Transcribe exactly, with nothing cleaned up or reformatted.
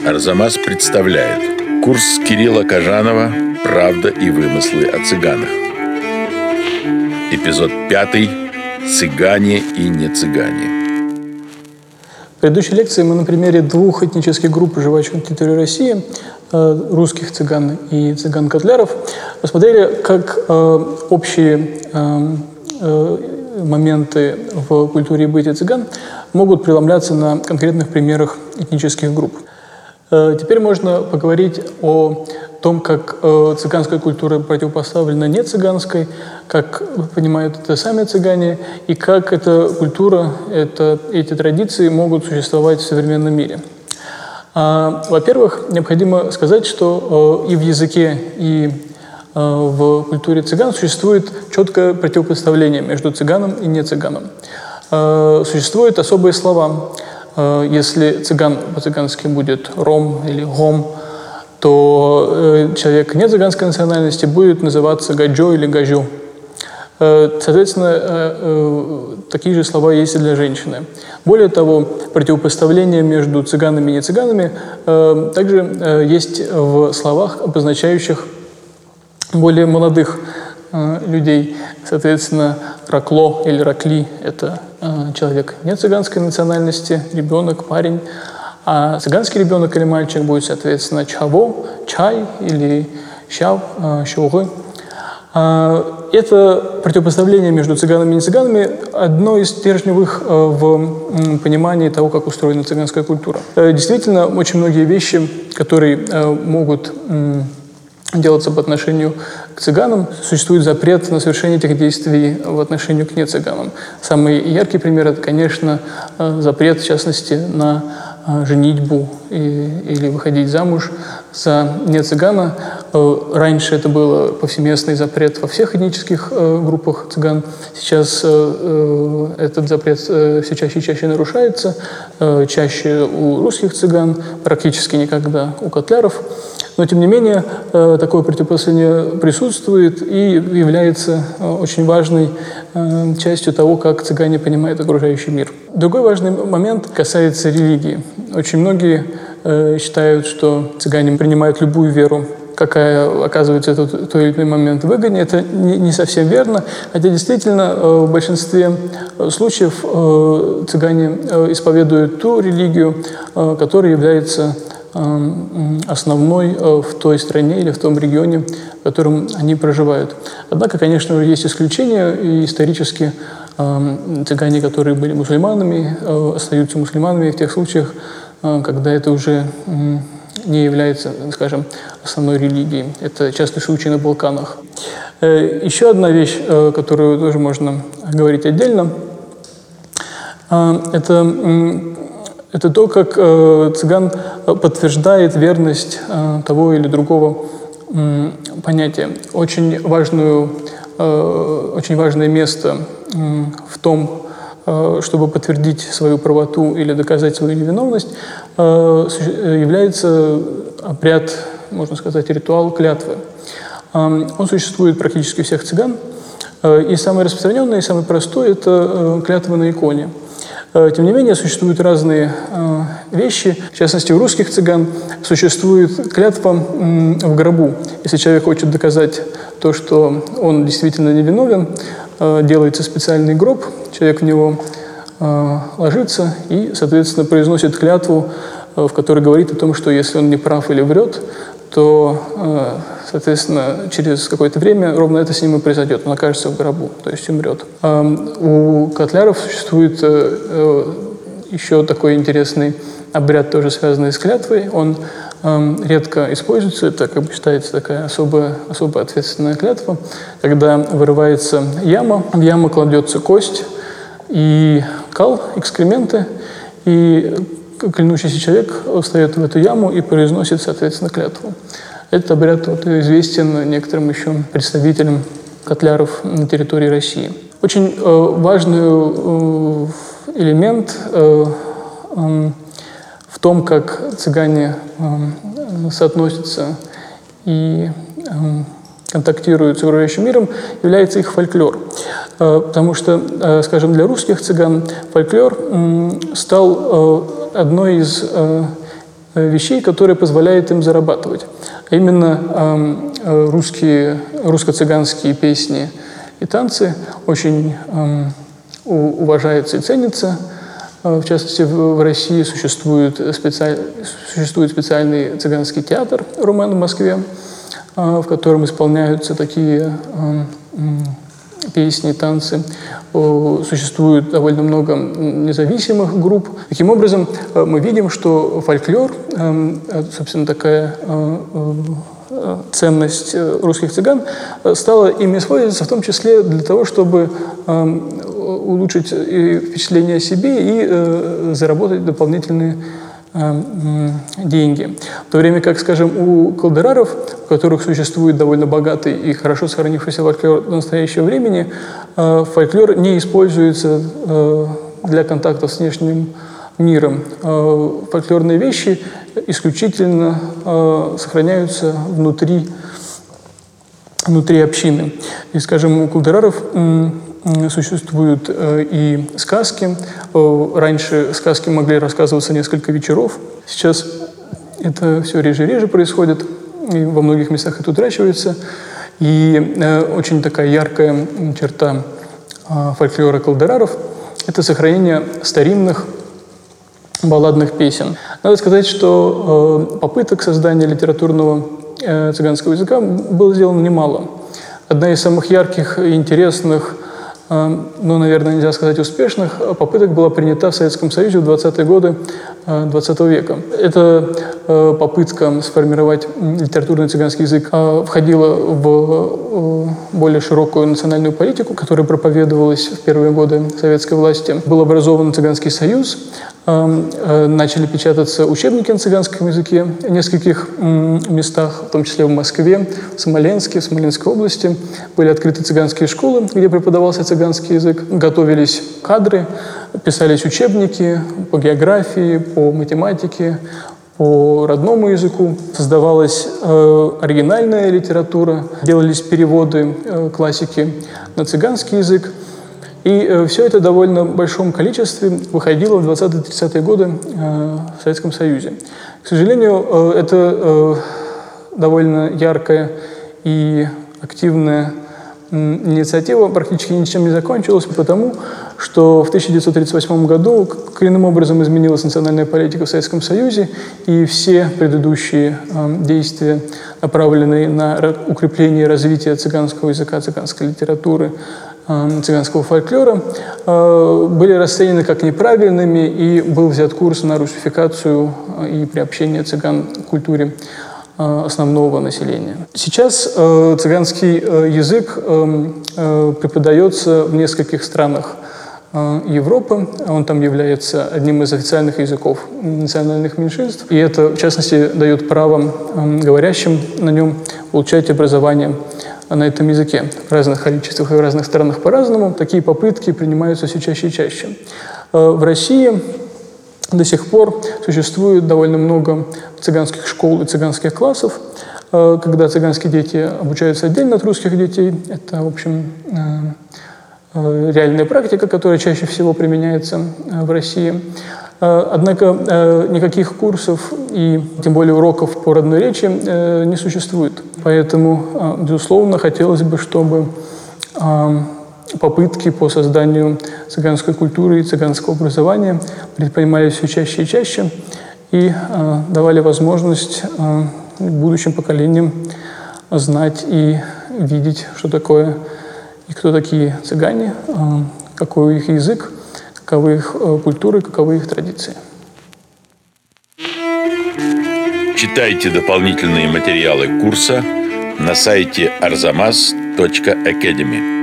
Арзамас представляет курс Кирилла Кожанова «Правда и вымыслы о цыганах». Эпизод пятый. Цыгане и не цыгане. В предыдущей лекции мы на примере двух этнических групп, живущих на территории России, русских цыган и цыган-котляров, посмотрели, как общие моменты в культуре и быте цыган могут преломляться на конкретных примерах этнических групп. Теперь можно поговорить о том, как цыганская культура противопоставлена не цыганской, как понимают это сами цыгане, и как эта культура, это, эти традиции могут существовать в современном мире. Во-первых, необходимо сказать, что и в языке, и в культуре цыган существует четкое противопоставление между цыганом и не цыганом. Существуют особые слова. Если цыган по-цыгански будет ром или гом, то человек не цыганской национальности будет называться гаджо или гаджу. Соответственно, такие же слова есть и для женщины. Более того, противопоставление между цыганами и не цыганами также есть в словах, обозначающих более молодых людей. Соответственно, ракло или ракли – это человек не цыганской национальности, ребенок, парень. А цыганский ребенок или мальчик будет, соответственно, чаво, чай или щав, щугы. Это противопоставление между цыганами и не цыганами одно из стержневых в понимании того, как устроена цыганская культура. Действительно, очень многие вещи, которые могут делаться по отношению к цыганам, существует запрет на совершение этих действий в отношении к нецыганам. Самый яркий пример – это, конечно, запрет, в частности, на женитьбу или выходить замуж за нецыгана. Раньше это был повсеместный запрет во всех этнических группах цыган. Сейчас этот запрет все чаще и чаще нарушается. Чаще у русских цыган, практически никогда у котляров. Но, тем не менее, такое противопоставление присутствует и является очень важной частью того, как цыгане понимают окружающий мир. Другой важный момент касается религии. Очень многие считают, что цыгане принимают любую веру, какая оказывается в тот или иной момент выгоднее. Это не совсем верно, хотя действительно в большинстве случаев цыгане исповедуют ту религию, которая является основной в той стране или в том регионе, в котором они проживают. Однако, конечно, есть исключения, и исторически цыгане, которые были мусульманами, остаются мусульманами в тех случаях, когда это уже не является, скажем, основной религией. Это частый случай на Балканах. Еще одна вещь, которую тоже можно говорить отдельно, это Это то, как э, цыган подтверждает верность э, того или другого э, понятия. Очень, важную, э, очень важное место э, в том, э, чтобы подтвердить свою правоту или доказать свою невиновность, э, является обряд, можно сказать, ритуал клятвы. Э, он существует практически у всех цыган. Э, и самый распространенный, и самый простой – это э, клятва на иконе. Тем не менее, существуют разные э, вещи. В частности, у русских цыган существует клятва э, в гробу. Если человек хочет доказать то, что он действительно невиновен, э, делается специальный гроб, человек в него э, ложится и, соответственно, произносит клятву, э, в которой говорит о том, что если он не прав или врет, то, э, соответственно, через какое-то время ровно это с ним и произойдет. Он окажется в гробу, то есть умрет. Э, у котляров существует э, э, еще такой интересный обряд, тоже связанный с клятвой. Он э, редко используется, это, как бы, считается такая особая, особо ответственная клятва, когда вырывается яма, в яму кладется кость и кал, экскременты, и клянущийся человек встает в эту яму и произносит, соответственно, клятву. Этот обряд вот известен некоторым еще представителям котляров на территории России. Очень э, важный э, элемент э, э, в том, как цыгане э, соотносятся и э, контактируют с окружающим миром, является их фольклор. Э, потому что, э, скажем, для русских цыган фольклор э, стал э, одной из э, вещей, которые позволяют им зарабатывать. А именно русские, русско-цыганские песни и танцы очень уважаются и ценятся. В частности, в России существует, специаль... существует специальный цыганский театр «Румен» в Москве, в котором исполняются такие песни, танцы. Существует довольно много независимых групп. Таким образом, мы видим, что фольклор, собственно, такая ценность русских цыган, стала ими использоваться в том числе для того, чтобы улучшить и впечатление о себе и заработать дополнительные деньги. В то время как, скажем, у калдераров, у которых существует довольно богатый и хорошо сохранившийся фольклор до настоящего времени, фольклор не используется для контактов с внешним миром. Фольклорные вещи исключительно сохраняются внутри, внутри общины. И, скажем, у калдераров существуют и сказки. Раньше сказки могли рассказываться несколько вечеров. Сейчас это все реже и реже происходит, и во многих местах это утрачивается. И очень такая яркая черта фольклора калдераров – это сохранение старинных балладных песен. Надо сказать, что попыток создания литературного цыганского языка было сделано немало. Одна из самых ярких и интересных, но, наверное, нельзя сказать успешных, попыток была принята в Советском Союзе в двадцатые годы двадцатого века. Эта попытка сформировать литературный цыганский язык входила в более широкую национальную политику, которая проповедовалась в первые годы советской власти. Был образован Цыганский союз, начали печататься учебники на цыганском языке в нескольких местах, в том числе в Москве, в Смоленске, в Смоленской области. Были открыты цыганские школы, где преподавался цыганский язык. Готовились кадры, писались учебники по географии, по математике, по родному языку. Создавалась э, оригинальная литература, делались переводы э, классики на цыганский язык. И э, все это в довольно большом количестве выходило в двадцатые-тридцатые годы э, в Советском Союзе. К сожалению, э, это э, довольно яркая и активная инициатива практически ничем не закончилась, потому что в тысяча девятьсот тридцать восьмом году коренным образом изменилась национальная политика в Советском Союзе, и все предыдущие э, действия, направленные на укрепление и развитие цыганского языка, цыганской литературы, э, цыганского фольклора, э, были расценены как неправильными, и был взят курс на русификацию и приобщение цыган к культуре основного населения. Сейчас э, цыганский э, язык э, э, преподается в нескольких странах э, Европы. Он там является одним из официальных языков национальных меньшинств. И это, в частности, дает право э, говорящим на нем получать образование на этом языке в разных количествах и в разных странах по-разному. Такие попытки принимаются все чаще и чаще. Э, в России до сих пор существует довольно много цыганских школ и цыганских классов, когда цыганские дети обучаются отдельно от русских детей. Это, в общем, реальная практика, которая чаще всего применяется в России. Однако никаких курсов и тем более уроков по родной речи не существует. Поэтому, безусловно, хотелось бы, чтобы попытки по созданию цыганской культуры и цыганского образования предпринимались все чаще и чаще и э, давали возможность э, будущим поколениям знать и видеть, что такое и кто такие цыгане, э, какой их язык, каковы их э, культуры, каковы их традиции. Читайте дополнительные материалы курса на сайте арзамас точка академи.